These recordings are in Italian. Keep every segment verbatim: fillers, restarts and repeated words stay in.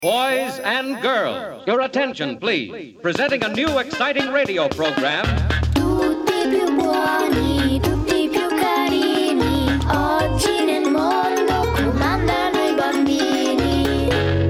Boys and girls, your attention please. Presenting a new exciting radio program. Tutti più buoni, tutti più carini. Oggi nel mondo comandano i bambini.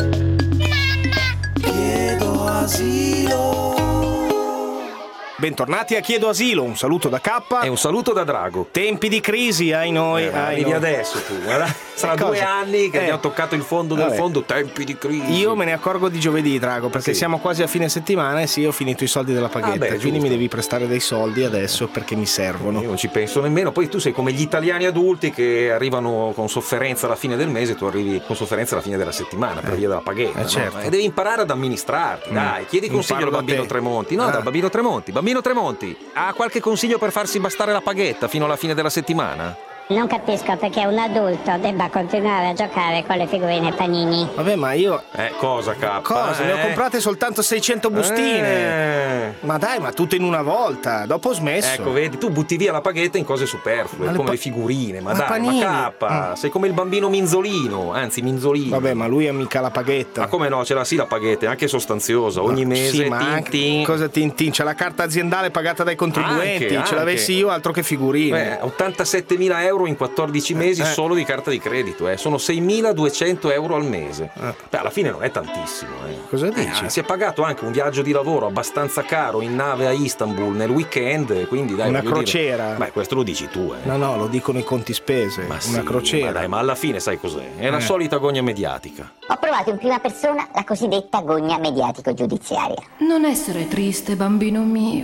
Chiedo asilo. Bentornati a Chiedo Asilo, un saluto da K e un saluto da Drago. Tempi di crisi, ai noi, eh, ai arrivi noi. adesso tu, guarda. Sarà Cosa? due anni che Eh. abbiamo toccato il fondo del Vabbè. fondo, tempi di crisi. Io me ne accorgo di giovedì, Drago, perché Sì. siamo quasi a fine settimana e sì, ho finito i soldi della paghetta, Ah, beh, quindi giusto. mi devi prestare dei soldi adesso perché mi servono. Io non ci penso nemmeno. Poi tu sei come gli italiani adulti che arrivano con sofferenza alla fine del mese, tu arrivi con sofferenza alla fine della settimana per via della paghetta. Eh, no? certo. E devi imparare ad amministrarti, dai, chiedi consiglio Imparo al da bambino te. Tremonti. No, Ah. dal bambino Tremonti. Bambino Tremonti, ha qualche consiglio per farsi bastare la paghetta fino alla fine della settimana? Non capisco perché un adulto debba continuare a giocare con le figurine Panini. Vabbè, ma io... Eh, cosa K? Cosa? Eh? Ne ho comprate soltanto seicento bustine. Eh. Ma dai, ma tutte in una volta, dopo ho smesso. Ecco, vedi, tu butti via la paghetta in cose superflue, Ma le come pa- le figurine, ma, ma dai, panini. ma K, sei come il bambino Minzolino, anzi Minzolino. Vabbè, ma lui ha mica la paghetta. Ma come no, ce l'ha sì la paghetta, è anche sostanziosa, ogni Ma- mese, sì, ma tin, anche- tin. cosa tin tin? C'è la carta aziendale pagata dai contribuenti. Anche, Ce anche. l'avessi io, altro che figurine. Beh, ottantasettemila euro in quattordici mesi Eh. solo di carta di credito, eh. Sono seimiladuecento euro al mese. Eh. Beh, alla fine non è tantissimo. Eh. Cosa Eh, dici? si è pagato anche un viaggio di lavoro abbastanza caro in nave a Istanbul nel weekend, quindi dai, Una voglio dire- crociera. Beh, questo lo dici tu, eh. No, no, lo dicono i conti spese. Ma Una sì, crociera. Ma dai, ma alla fine sai cos'è? È la Eh. solita gogna mediatica. Ho provato in prima persona la cosiddetta gogna mediatico-giudiziaria. Non essere triste, bambino mio.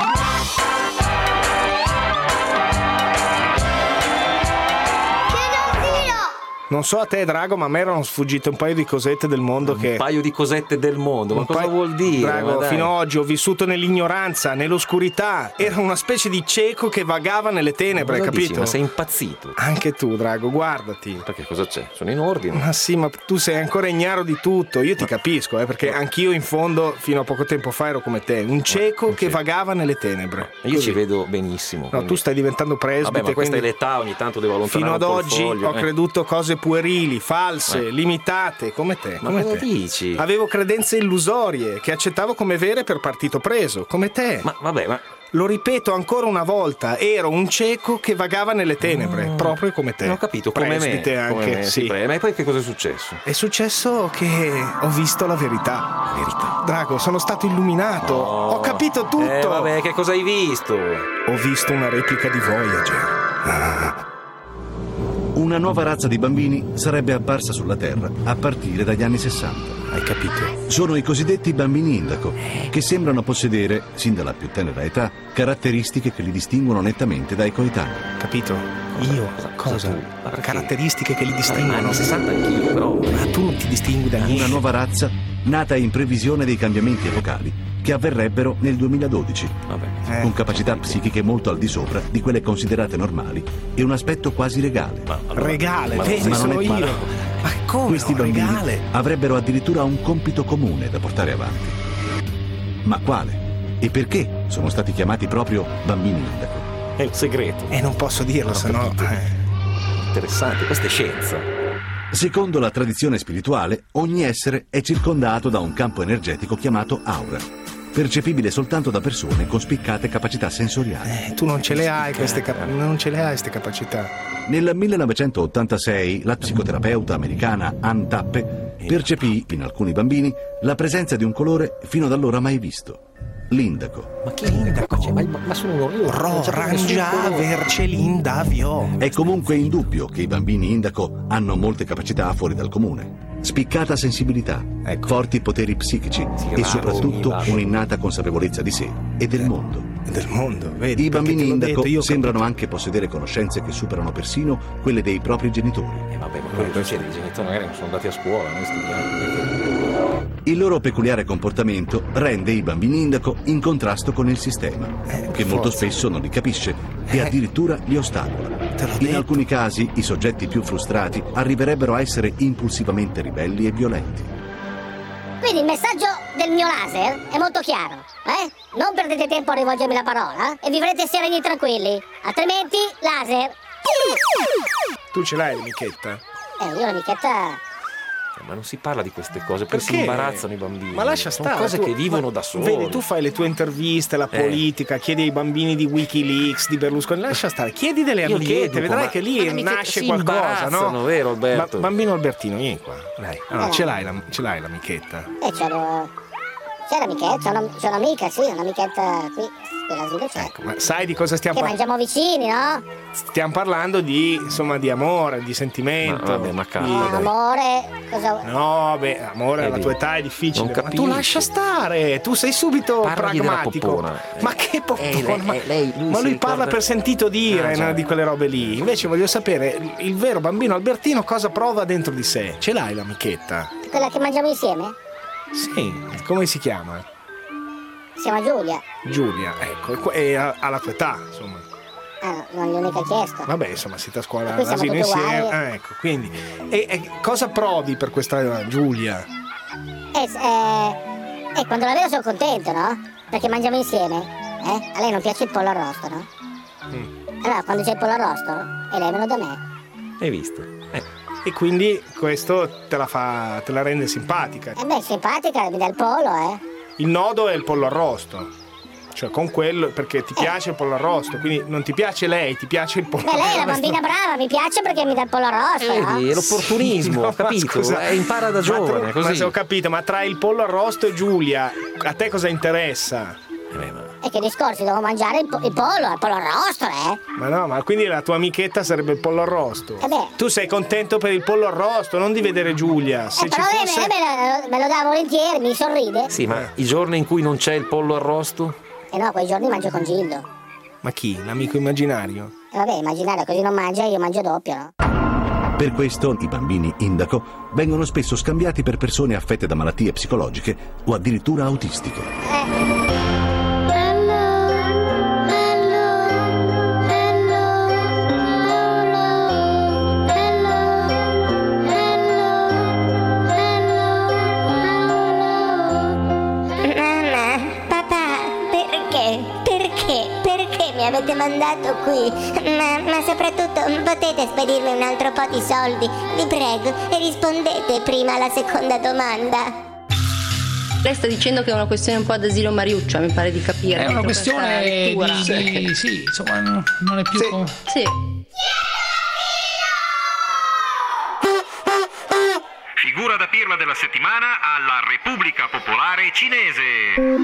Non so a te, Drago, ma a me erano sfuggite un paio di cosette del mondo che... Un paio di cosette del mondo, ma un cosa paio- vuol dire? Drago, Ma dai. fino ad oggi ho vissuto nell'ignoranza, nell'oscurità. Era una specie di cieco che vagava nelle tenebre, Cosa dici? capito? Ma sei impazzito. Anche tu, Drago, guardati. Perché cosa c'è? Sono in ordine. Ma sì, ma tu sei ancora ignaro di tutto. Io ti capisco, eh, perché anch'io in fondo, fino a poco tempo fa, ero come te. Un cieco un che cieco. vagava nelle tenebre. Io Così. ci vedo benissimo. No, quindi- tu stai diventando presbite. Vabbè, ma questa è quindi l'età, ogni tanto devo allontanare fino ad un po' il oggi foglio, ho eh. creduto cose puerili, false, Eh. limitate, come te. Ma come cosa te. dici? Avevo credenze illusorie che accettavo come vere per partito preso, come te. Ma vabbè, ma Lo ripeto ancora una volta, ero un cieco che vagava nelle tenebre, proprio come te. non ho capito, come me. Presbite anche, come me, sì. pre- Ma poi che cosa è successo? È successo che ho visto la verità. La verità. Drago, sono stato illuminato. Oh. Ho capito tutto. Eh, vabbè, che cosa hai visto? Ho visto una replica di Voyager. Una nuova razza di bambini sarebbe apparsa sulla Terra a partire dagli anni sessanta. Hai capito? Sono i cosiddetti bambini indaco, che sembrano possedere, sin dalla più tenera età, caratteristiche che li distinguono nettamente dai coetanei. Capito? Io? Cosa? tu? Ma perché? Caratteristiche che li Ma distinguono. anni sessanta anch'io, però. Ma tu non ti distingui da niente. Una nuova razza nata in previsione dei cambiamenti epocali che avverrebbero nel duemiladodici, Vabbè. Eh. con capacità psichiche molto al di sopra di quelle considerate normali e un aspetto quasi regale. Ma, allora- Regale, ma- vedi, ma non sono è- io. ma- Ma come? Questi no, bambini regale? avrebbero addirittura un compito comune da portare avanti. Ma quale? E perché sono stati chiamati proprio bambini indaco? È un segreto. Eh, non posso dirlo, se no... Interessante, questa è scienza. Secondo la tradizione spirituale, ogni essere è circondato da un campo energetico chiamato aura, percepibile soltanto da persone con spiccate capacità sensoriali. Eh, tu non ce le hai queste cap- non ce le hai queste capacità. Nel millenovecentottantasei la psicoterapeuta americana Ann Tappe percepì in alcuni bambini la presenza di un colore fino ad allora mai visto, l'indaco. Ma che indaco? Cioè, ma, ma sono io. Ro, rangia, vercelinda, vio. È comunque indubbio che i bambini indaco hanno molte capacità fuori dal comune. Spiccata sensibilità, Ecco. forti poteri psichici e vago, soprattutto vago. un'innata consapevolezza di sé e del mondo. Del mondo, vedi? I perché bambini te l'ho indaco detto, io ho sembrano anche possedere conoscenze che superano persino quelle dei propri genitori. Eh, vabbè, ma quelli poi i genitori magari non sono andati a scuola, noi studiamo. Il loro peculiare comportamento rende i bambini indaco in contrasto con il sistema, Eh, che per molto forza. spesso non li capisce e addirittura li ostacola. Te l'ho In detto. alcuni casi i soggetti più frustrati arriverebbero a essere impulsivamente ribelli e violenti. Quindi il messaggio del mio laser è molto chiaro, eh? Non perdete tempo a rivolgermi la parola e vivrete sereni e tranquilli, altrimenti laser. Tu ce l'hai l'amichetta? Eh, io l'amichetta Ma non si parla di queste cose, poi Perché? si imbarazzano i bambini. Ma lascia Sono stare. cose tu- che vivono ma- da soli. Vedi, tu fai le tue interviste, la Eh. politica, chiedi ai bambini di Wikileaks, di Berlusconi, lascia stare, chiedi delle Io li amichette, educo, vedrai ma- che ma lì le amichette nasce si qualcosa, imbarazzano, no? vero, Alberto? Ba- bambino Albertino, vieni qua. Dai. Allora, Eh. ce l'hai, la, ce l'hai l'amichetta? E c'è, lo- c'è l'amichetta, c'è, una- c'è un'amica, sì, un'amichetta qui, qui all'asilo c'è. Ecco, ma sai di cosa stiamo Che parlando? mangiamo vicini, no? Stiamo parlando di, insomma, di amore, di sentimento. Ma vabbè, ma calma, di- No, dai. amore, cosa... No, beh, amore, alla Vedi, tua età è difficile. non Ma tu capisci. lascia stare, tu sei subito Parlagli della pragmatico. poppona. Ma che poppona? Eh, lei- ma eh, lei- lui ma si lui ricorda- parla per sentito dire, Ah, già. no, di quelle robe lì. Invece voglio sapere, il- il vero bambino Albertino cosa prova dentro di sé? Ce l'hai l'amichetta? Quella che mangiamo insieme? Sì, come si chiama? Si chiama Giulia. Giulia, ecco, e e ha ha la tua età, insomma. Ah, no, non gli ho mica chiesto. Vabbè, insomma, siete a scuola E poi siamo all'asilo tutti insieme. uguali. Ah, ecco, quindi. E, e cosa provi per questa Giulia? E, eh, e quando la vedo sono contento, no? Perché mangiamo insieme. Eh? A lei non piace il pollo arrosto, no? Mm. Allora quando c'è il pollo arrosto, e lei viene da me. Hai visto? Eh. E quindi questo te la fa, te la rende simpatica. E beh, simpatica, mi dà il pollo, eh? Il nodo è il pollo arrosto. Cioè con quello, perché ti piace il pollo arrosto, quindi non ti piace lei, ti piace il pollo Beh, lei è una arrosto. bambina brava, mi piace perché mi dà il pollo arrosto, no? Vedi, è l'opportunismo, No, ho ma capito? scusa, Eh, impara da ma giovane, tu- così. Ma se ho capito, ma tra il pollo arrosto e Giulia, a te cosa interessa? Eh, beh, ma- E che discorsi, devo mangiare il, po- il pollo, il pollo arrosto, eh? Ma no, ma quindi la tua amichetta sarebbe il pollo arrosto. Eh beh. Tu sei contento per il pollo arrosto, non di vedere Giulia. Se Eh, ci però lei fosse... me, me lo- me lo dà volentieri, mi sorride. Sì, ma i giorni in cui non c'è il pollo arrosto? E no, quei giorni mangio con Gildo. Ma chi? L'amico immaginario? E vabbè, immaginare così non mangia, io mangio doppio, no? Per questo i bambini indaco vengono spesso scambiati per persone affette da malattie psicologiche o addirittura autistiche. Eh. Mamma, papà, perché? Perché? Perché mi avete mandato qui? Ma, ma soprattutto potete spedirmi un altro po' di soldi, vi prego, e rispondete prima alla seconda domanda. Lei sta dicendo che è una questione un po' ad asilo Mariuccia, mi pare di capire. È una dentro questa questione lettura. di, di- sì, insomma, non non è più Sì. come- Sì. Figura da pirla della settimana alla Repubblica Popolare Cinese.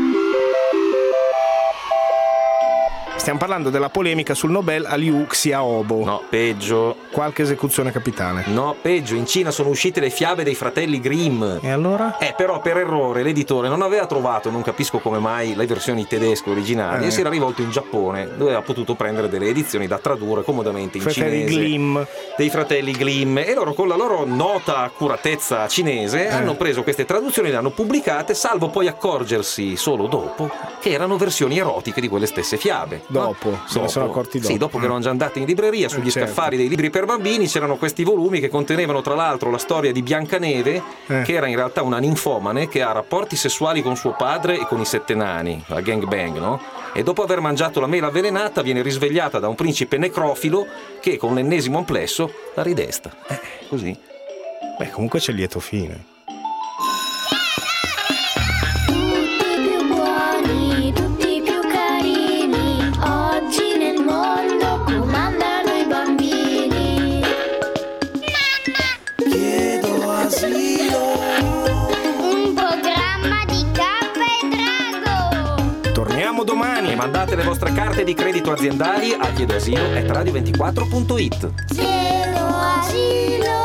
Stiamo parlando della polemica sul Nobel a Liu Xiaobo. No, peggio. Qualche esecuzione capitale. No, peggio. In Cina sono uscite le fiabe dei fratelli Grimm. E allora? Eh, però per errore l'editore non aveva trovato, non capisco come mai, le versioni tedesche originali Eh. e si era rivolto in Giappone, dove aveva potuto prendere delle edizioni da tradurre comodamente in Fratelli cinese. Grimm. Dei fratelli Grimm. E loro con la loro nota accuratezza cinese Eh. hanno preso queste traduzioni e le hanno pubblicate, salvo poi accorgersi solo dopo che erano versioni erotiche di quelle stesse fiabe. Dopo, No? se ne sono accorti dopo. Sì, dopo che erano già andati in libreria sugli Eh, certo. scaffali dei libri per bambini c'erano questi volumi che contenevano tra l'altro la storia di Biancaneve, Eh. che era in realtà una ninfomane che ha rapporti sessuali con suo padre e con i sette nani, la gangbang, no? E dopo aver mangiato la mela avvelenata viene risvegliata da un principe necrofilo che con l'ennesimo amplesso la ridesta. Eh, così. Beh, comunque c'è lieto fine. Tutti più buoni, tutti più carini. Oggi nel mondo comandano i bambini. Chiedo asilo. Un programma di Cappa e Drago. Torniamo domani. E mandate le vostre carte di credito aziendali a chiedoasilo chiocciola radio ventiquattro punto it. Chiedo asilo.